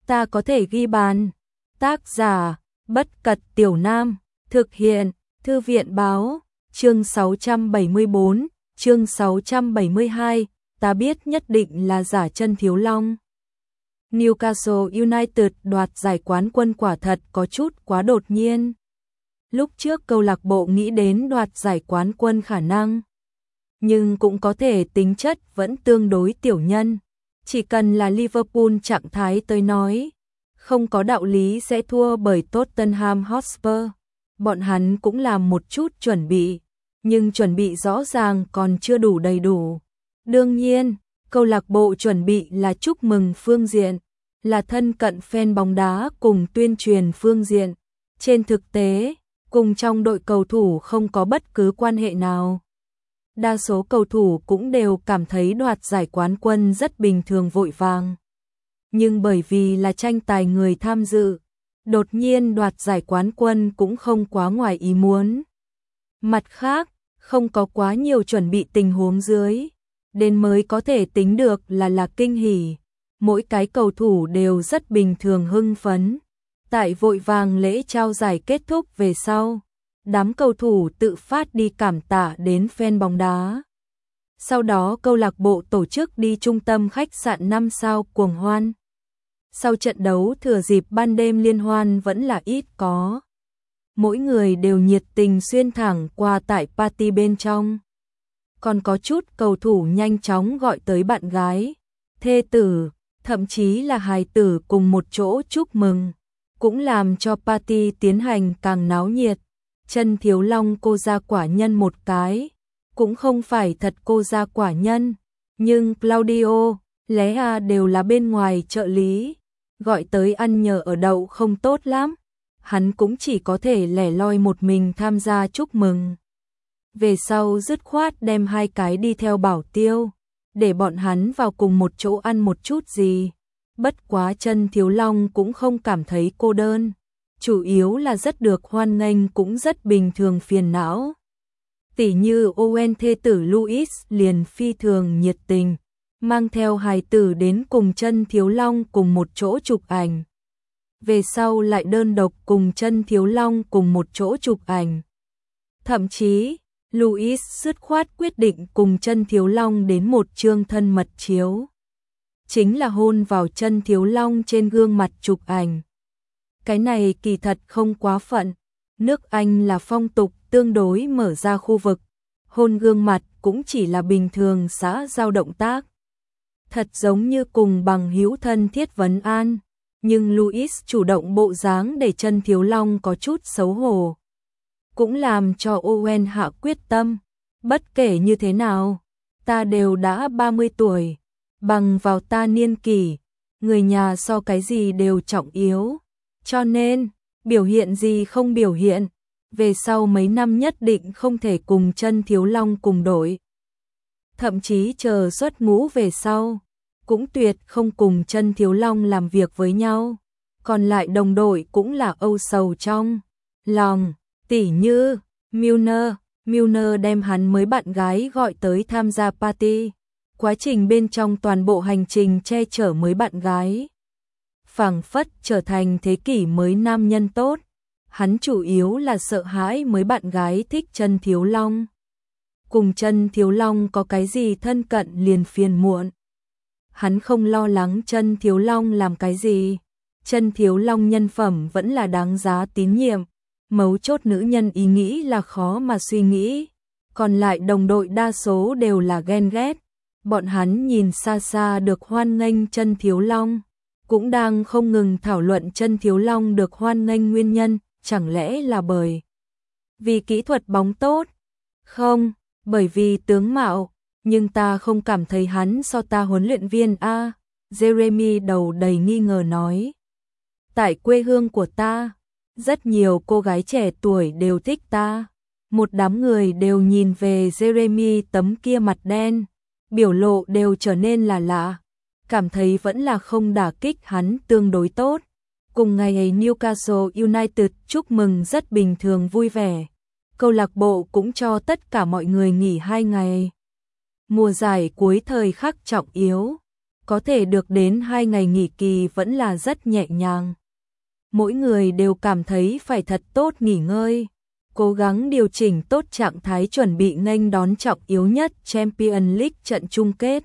ta có thể ghi bàn. Tác giả, Bất Cật Tiểu Nam, thực hiện, Thư viện Báo, chương 674, chương 672, ta biết nhất định là giả chân Thiếu Long. Newcastle United đoạt giải quán quân quả thật có chút quá đột nhiên. Lúc trước câu lạc bộ nghĩ đến đoạt giải quán quân khả năng, nhưng cũng có thể tính chất vẫn tương đối tiểu nhân. Chỉ cần là Liverpool trạng thái tới nói, không có đạo lý sẽ thua bởi Tottenham Hotspur. Bọn hắn cũng làm một chút chuẩn bị, nhưng chuẩn bị rõ ràng còn chưa đủ đầy đủ. Đương nhiên, câu lạc bộ chuẩn bị là chúc mừng phương diện, là thân cận fan bóng đá cùng tuyên truyền phương diện. Trên thực tế, cùng trong đội cầu thủ không có bất cứ quan hệ nào. Đa số cầu thủ cũng đều cảm thấy đoạt giải quán quân rất bình thường vội vàng. Nhưng bởi vì là tranh tài người tham dự, đột nhiên đoạt giải quán quân cũng không quá ngoài ý muốn. Mặt khác, không có quá nhiều chuẩn bị tình huống dưới, đến mới có thể tính được là kinh hỉ. Mỗi cái cầu thủ đều rất bình thường hưng phấn. Tại vội vàng lễ trao giải kết thúc về sau, đám cầu thủ tự phát đi cảm tạ đến fan bóng đá. Sau đó câu lạc bộ tổ chức đi trung tâm khách sạn 5 sao cuồng hoan. Sau trận đấu thừa dịp ban đêm liên hoan vẫn là ít có. Mỗi người đều nhiệt tình xuyên thẳng qua tại party bên trong. Còn có chút cầu thủ nhanh chóng gọi tới bạn gái, thê tử, thậm chí là hài tử cùng một chỗ chúc mừng, cũng làm cho party tiến hành càng náo nhiệt. Chân Thiếu Long cô ra quả nhân một cái, cũng không phải thật cô ra quả nhân, nhưng Claudio, Lea đều là bên ngoài trợ lý, gọi tới ăn nhờ ở đậu không tốt lắm, hắn cũng chỉ có thể lẻ loi một mình tham gia chúc mừng. Về sau dứt khoát đem hai cái đi theo bảo tiêu, để bọn hắn vào cùng một chỗ ăn một chút gì. Bất quá Chân Thiếu Long cũng không cảm thấy cô đơn, chủ yếu là rất được hoan nghênh cũng rất bình thường phiền não. Tỉ như Owen thê tử Louis liền phi thường nhiệt tình, mang theo hài tử đến cùng Chân Thiếu Long cùng một chỗ chụp ảnh. Về sau lại đơn độc cùng Chân Thiếu Long cùng một chỗ chụp ảnh. Thậm chí, Louis dứt khoát quyết định cùng Chân Thiếu Long đến một chương thân mật chiếu. Chính là hôn vào Chân Thiếu Long trên gương mặt chụp ảnh. Cái này kỳ thật không quá phận. Nước Anh là phong tục tương đối mở ra khu vực. Hôn gương mặt cũng chỉ là bình thường xã giao động tác. Thật giống như cùng bằng hữu thân thiết vấn an. Nhưng Louis chủ động bộ dáng để Chân Thiếu Long có chút xấu hổ. Cũng làm cho Owen hạ quyết tâm. Bất kể như thế nào, ta đều đã 30 tuổi. Bằng vào ta niên kỷ, người nhà so cái gì đều trọng yếu. Cho nên, biểu hiện gì không biểu hiện, về sau mấy năm nhất định không thể cùng Chân Thiếu Long cùng đội. Thậm chí chờ xuất ngũ về sau, cũng tuyệt không cùng Chân Thiếu Long làm việc với nhau. Còn lại đồng đội cũng là âu sầu trong lòng, tỉ như Milner đem hắn mới bạn gái gọi tới tham gia party. Quá trình bên trong toàn bộ hành trình che chở mới bạn gái. Phảng phất trở thành thế kỷ mới nam nhân tốt. Hắn chủ yếu là sợ hãi mới bạn gái thích Chân Thiếu Long. Cùng Chân Thiếu Long có cái gì thân cận liền phiền muộn. Hắn không lo lắng Chân Thiếu Long làm cái gì. Chân Thiếu Long nhân phẩm vẫn là đáng giá tín nhiệm. Mấu chốt nữ nhân ý nghĩ là khó mà suy nghĩ. Còn lại đồng đội đa số đều là ghen ghét. Bọn hắn nhìn xa xa được hoan nghênh Chân Thiếu Long, cũng đang không ngừng thảo luận Chân Thiếu Long được hoan nghênh nguyên nhân, chẳng lẽ là bởi vì kỹ thuật bóng tốt? Không, bởi vì tướng mạo, nhưng ta không cảm thấy hắn so ta huấn luyện viên a. Jeremy đầu đầy nghi ngờ nói. Tại quê hương của ta, rất nhiều cô gái trẻ tuổi đều thích ta. Một đám người đều nhìn về Jeremy tấm kia mặt đen. Biểu lộ đều trở nên là lạ, cảm thấy vẫn là không đả kích hắn tương đối tốt. Cùng ngày ấy Newcastle United chúc mừng rất bình thường vui vẻ. Câu lạc bộ cũng cho tất cả mọi người nghỉ 2 ngày. Mùa giải cuối thời khắc trọng yếu, có thể được đến 2 ngày nghỉ kỳ vẫn là rất nhẹ nhàng. Mỗi người đều cảm thấy phải thật tốt nghỉ ngơi, cố gắng điều chỉnh tốt trạng thái chuẩn bị nghênh đón trọng yếu nhất Champions League trận chung kết.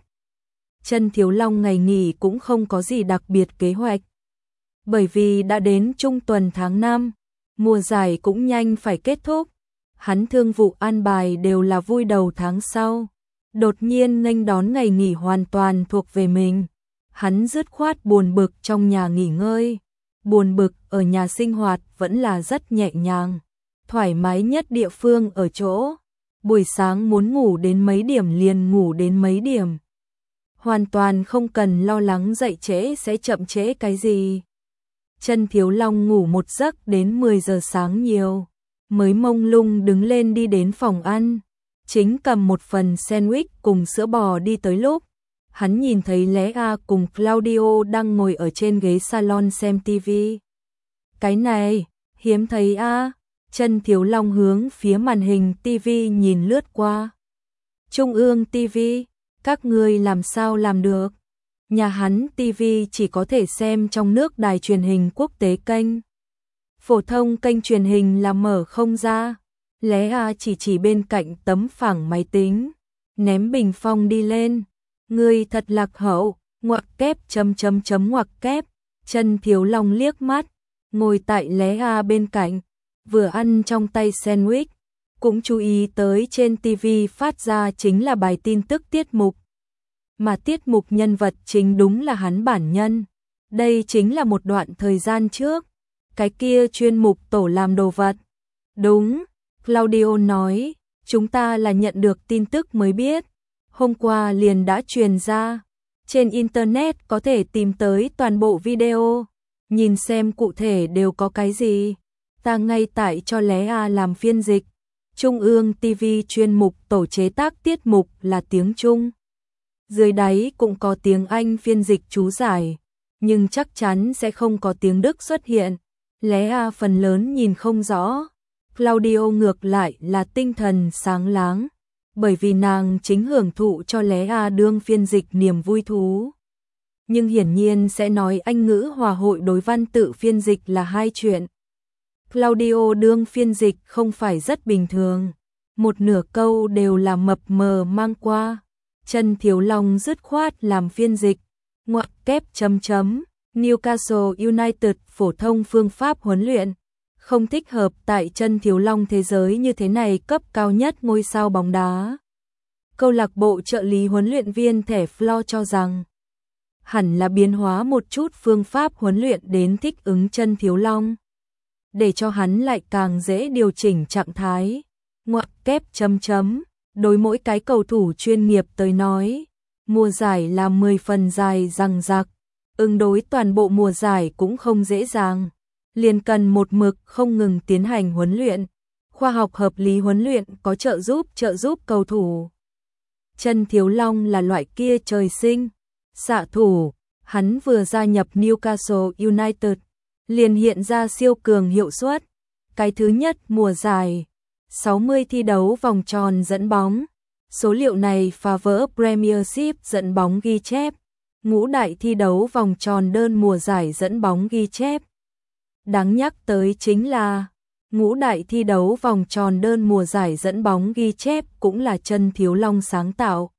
Chân Thiếu Long ngày nghỉ cũng không có gì đặc biệt kế hoạch. Bởi vì đã đến trung tuần tháng 5, mùa giải cũng nhanh phải kết thúc. Hắn thương vụ an bài đều là vui đầu tháng sau. Đột nhiên nghênh đón ngày nghỉ hoàn toàn thuộc về mình. Hắn dứt khoát buồn bực trong nhà nghỉ ngơi. Buồn bực ở nhà sinh hoạt vẫn là rất nhẹ nhàng. Thoải mái nhất địa phương ở chỗ. Buổi sáng muốn ngủ đến mấy điểm liền ngủ đến mấy điểm. Hoàn toàn không cần lo lắng dậy trễ sẽ chậm trễ cái gì. Chân Thiếu Long ngủ một giấc đến 10 giờ sáng nhiều. Mới mông lung đứng lên đi đến phòng ăn. Chính cầm một phần sandwich cùng sữa bò đi tới lúc. Hắn nhìn thấy Lea cùng Claudio đang ngồi ở trên ghế salon xem tivi. Cái này, hiếm thấy a. Chân Thiếu Long hướng phía màn hình tivi nhìn lướt qua. Trung ương tivi, các ngươi làm sao làm được? Nhà hắn tivi chỉ có thể xem trong nước đài truyền hình quốc tế kênh. Phổ thông kênh truyền hình là mở không ra. Lea chỉ bên cạnh tấm phẳng máy tính, ném bình phong đi lên. Ngươi thật lạc hậu, ngoặc kép ngoặc kép. Chân Thiếu Long liếc mắt, ngồi tại Lea bên cạnh, vừa ăn trong tay sandwich, cũng chú ý tới trên tivi phát ra chính là bài tin tức tiết mục. Mà tiết mục nhân vật chính đúng là hắn bản nhân. Đây chính là một đoạn thời gian trước. Cái kia chuyên mục tổ làm đồ vật. Đúng, Claudio nói, chúng ta là nhận được tin tức mới biết. Hôm qua liền đã truyền ra. Trên Internet có thể tìm tới toàn bộ video. Nhìn xem cụ thể đều có cái gì. Ta ngay tại cho Lea làm phiên dịch. Trung ương TV chuyên mục tổ chế tác tiết mục là tiếng Trung. Dưới đáy cũng có tiếng Anh phiên dịch chú giải. Nhưng chắc chắn sẽ không có tiếng Đức xuất hiện. Lea phần lớn nhìn không rõ. Claudio ngược lại là tinh thần sáng láng. Bởi vì nàng chính hưởng thụ cho Lea đương phiên dịch niềm vui thú. Nhưng hiển nhiên sẽ nói Anh ngữ hòa hội đối văn tự phiên dịch là hai chuyện. Claudio đương phiên dịch không phải rất bình thường. Một nửa câu đều là mập mờ mang qua. Chân Thiếu Long dứt khoát làm phiên dịch. Ngoặc kép Newcastle United phổ thông phương pháp huấn luyện. Không thích hợp tại Chân Thiếu Long thế giới như thế này cấp cao nhất ngôi sao bóng đá. Câu lạc bộ trợ lý huấn luyện viên thẻ Flo cho rằng hẳn là biến hóa một chút phương pháp huấn luyện đến thích ứng Chân Thiếu Long. Để cho hắn lại càng dễ điều chỉnh trạng thái. Ngoặc kép đối mỗi cái cầu thủ chuyên nghiệp tới nói, mùa giải là 10 phần dài dằng dặc, ứng đối toàn bộ mùa giải cũng không dễ dàng, liền cần một mực không ngừng tiến hành huấn luyện, khoa học hợp lý huấn luyện có trợ giúp cầu thủ. Chân Thiếu Long là loại kia trời sinh, xạ thủ, hắn vừa gia nhập Newcastle United, liền hiện ra siêu cường hiệu suất. Cái thứ nhất mùa giải, 60 thi đấu vòng tròn dẫn bóng. Số liệu này phá vỡ Premiership dẫn bóng ghi chép. Ngũ đại thi đấu vòng tròn đơn mùa giải dẫn bóng ghi chép. Đáng nhắc tới chính là ngũ đại thi đấu vòng tròn đơn mùa giải dẫn bóng ghi chép cũng là Chân Thiếu Long sáng tạo.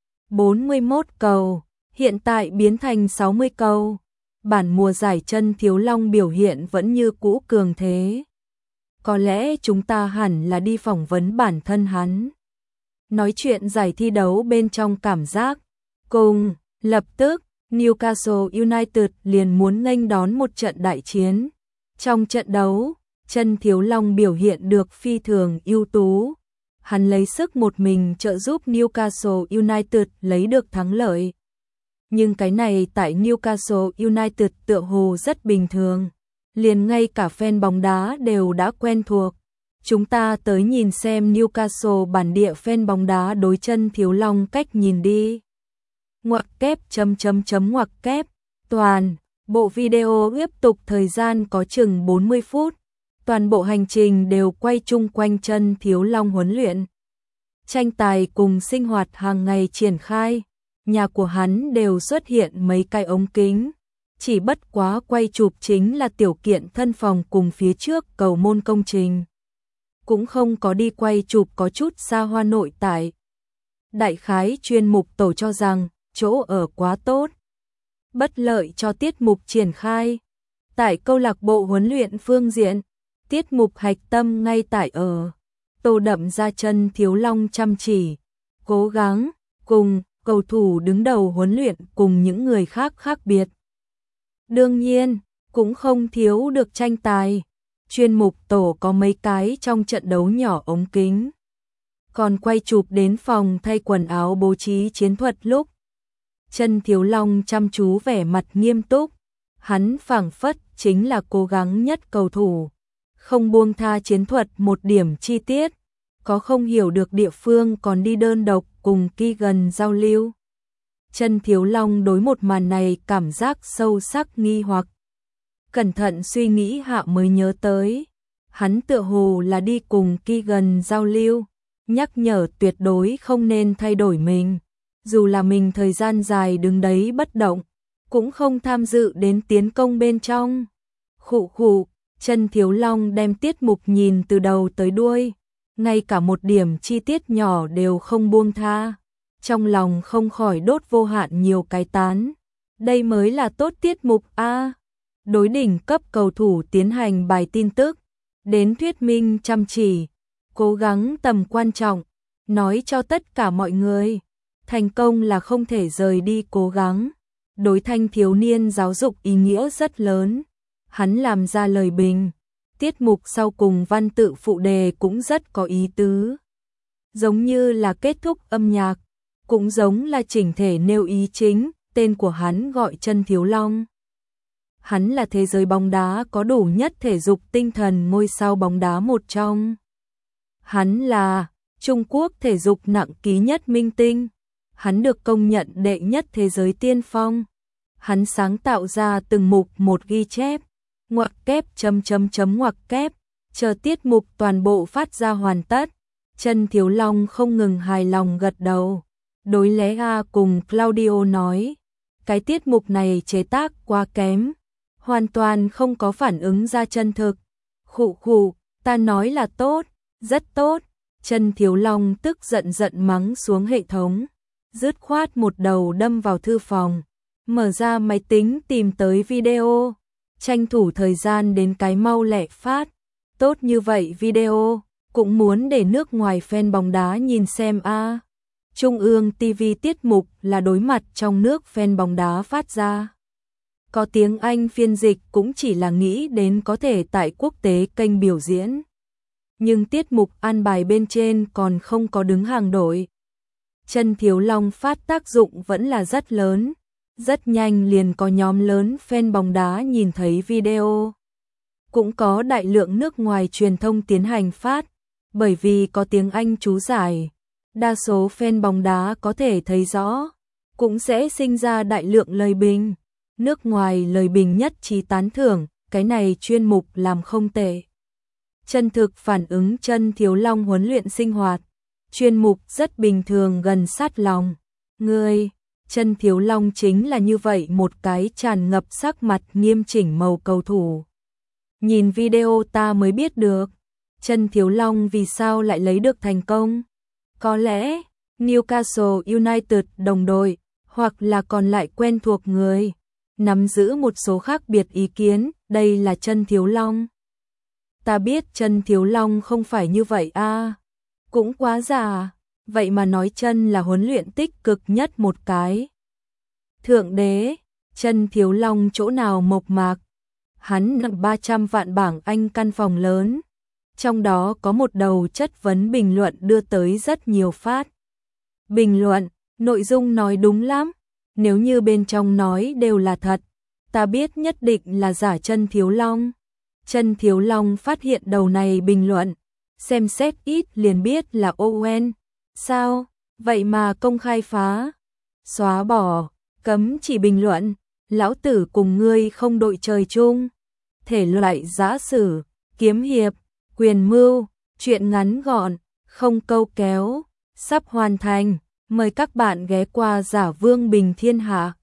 41 cầu, hiện tại biến thành 60 cầu. Bản mùa giải Chân Thiếu Long biểu hiện vẫn như cũ cường thế. Có lẽ chúng ta hẳn là đi phỏng vấn bản thân hắn. Nói chuyện giải thi đấu bên trong cảm giác. Cùng, lập tức, Newcastle United liền muốn nghênh đón một trận đại chiến. Trong trận đấu, Chân Thiếu Long biểu hiện được phi thường ưu tú. Hắn lấy sức một mình trợ giúp Newcastle United lấy được thắng lợi. Nhưng cái này tại Newcastle United tựa hồ rất bình thường. Liền ngay cả fan bóng đá đều đã quen thuộc. Chúng ta tới nhìn xem Newcastle bản địa fan bóng đá đối Chân Thiếu Long cách nhìn đi. Ngoặc kép ngoặc kép. Toàn bộ video tiếp tục thời gian có chừng 40 phút. Toàn bộ hành trình đều quay chung quanh Chân Thiếu Long huấn luyện. Tranh tài cùng sinh hoạt hàng ngày triển khai. nhà của hắn đều xuất hiện mấy cái ống kính. Chỉ bất quá quay chụp chính là tiểu kiện thân phòng cùng phía trước cầu môn công trình. Cũng không có đi quay chụp có chút xa hoa nội tại. Đại khái chuyên mục tổ cho rằng chỗ ở quá tốt, bất lợi cho tiết mục triển khai. Tại câu lạc bộ huấn luyện phương diện, tiết mục hạch tâm ngay tại ở. Tô Đậm ra Chân Thiếu Long chăm chỉ, cố gắng, cùng cầu thủ đứng đầu huấn luyện cùng những người khác khác biệt. Đương nhiên, cũng không thiếu được tranh tài. Chuyên mục tổ có mấy cái trong trận đấu nhỏ ống kính. Còn quay chụp đến phòng thay quần áo bố trí chiến thuật lúc. Chân Thiếu Long chăm chú vẻ mặt nghiêm túc. Hắn phảng phất chính là cố gắng nhất cầu thủ. Không buông tha chiến thuật một điểm chi tiết. Có không hiểu được địa phương còn đi đơn độc cùng Keegan giao lưu. Chân Thiếu Long đối một màn này cảm giác sâu sắc nghi hoặc. Cẩn thận suy nghĩ hạ mới nhớ tới. Hắn tựa hồ là đi cùng Keegan giao lưu, nhắc nhở tuyệt đối không nên thay đổi mình. Dù là mình thời gian dài đứng đấy bất động, cũng không tham dự đến tiến công bên trong. Khụ khụ, Chân Thiếu Long đem tiết mục nhìn từ đầu tới đuôi. Ngay cả một điểm chi tiết nhỏ đều không buông tha. Trong lòng không khỏi đốt vô hạn nhiều cái tán. Đây mới là tốt tiết mục A. Đối đỉnh cấp cầu thủ tiến hành bài tin tức. Đến thuyết minh chăm chỉ. Cố gắng tầm quan trọng. Nói cho tất cả mọi người. Thành công là không thể rời đi cố gắng. Đối thanh thiếu niên giáo dục ý nghĩa rất lớn. Hắn làm ra lời bình. Tiết mục sau cùng văn tự phụ đề cũng rất có ý tứ. Giống như là kết thúc âm nhạc, cũng giống là chỉnh thể nêu ý chính, tên của hắn gọi Chân Thiếu Long. Hắn là thế giới bóng đá có đủ nhất thể dục tinh thần ngôi sao bóng đá một trong. Hắn là Trung Quốc thể dục nặng ký nhất minh tinh. Hắn được công nhận đệ nhất thế giới tiên phong. Hắn sáng tạo ra từng mục một ghi chép. Ngoặc kép ngoặc kép, chờ tiết mục toàn bộ phát ra hoàn tất. Chân Thiếu Long không ngừng hài lòng gật đầu. Đối Lé A cùng Claudio nói, cái tiết mục này chế tác quá kém, hoàn toàn không có phản ứng ra chân thực. Khụ khụ, ta nói là tốt, rất tốt. Chân Thiếu Long tức giận giận mắng xuống hệ thống, dứt khoát một đầu đâm vào thư phòng, mở ra máy tính tìm tới video. Tranh thủ thời gian đến cái mau lẹ phát. Tốt như vậy video, cũng muốn để nước ngoài fan bóng đá nhìn xem a. Trung ương TV tiết mục là đối mặt trong nước fan bóng đá phát ra. Có tiếng Anh phiên dịch cũng chỉ là nghĩ đến có thể tại quốc tế kênh biểu diễn. Nhưng tiết mục an bài bên trên còn không có đứng hàng đội. Chân Thiếu Long phát tác dụng vẫn là rất lớn. Rất nhanh liền có nhóm lớn fan bóng đá nhìn thấy video. Cũng có đại lượng nước ngoài truyền thông tiến hành phát, bởi vì có tiếng Anh chú giải. Đa số fan bóng đá có thể thấy rõ, cũng sẽ sinh ra đại lượng lời bình. Nước ngoài lời bình nhất trí tán thưởng, cái này chuyên mục làm không tệ. Chân thực phản ứng Chân Thiếu Long huấn luyện sinh hoạt. Chuyên mục rất bình thường gần sát lòng. Người Chân Thiếu Long chính là như vậy một cái tràn ngập sắc mặt nghiêm chỉnh màu cầu thủ. Nhìn video ta mới biết được, Chân Thiếu Long vì sao lại lấy được thành công. Có lẽ, Newcastle United đồng đội, hoặc là còn lại quen thuộc người, nắm giữ một số khác biệt ý kiến, đây là Chân Thiếu Long. Ta biết Chân Thiếu Long không phải như vậy a, cũng quá già. Vậy mà nói Chân là huấn luyện tích cực nhất một cái. Thượng đế, Chân Thiếu Long chỗ nào mộc mạc. Hắn nặng 300 vạn bảng Anh căn phòng lớn. Trong đó có một đầu chất vấn bình luận đưa tới rất nhiều phát. Bình luận, nội dung nói đúng lắm. Nếu như bên trong nói đều là thật, ta biết nhất định là giả Chân Thiếu Long. Chân Thiếu Long phát hiện đầu này bình luận. Xem xét ít liền biết là Owen. Sao? Vậy mà công khai phá, xóa bỏ, cấm chỉ bình luận, lão tử cùng ngươi không đội trời chung. Thể loại giã sử, kiếm hiệp, quyền mưu, truyện ngắn gọn, không câu kéo, sắp hoàn thành. Mời các bạn ghé qua Giả Vương Bình Thiên Hạ.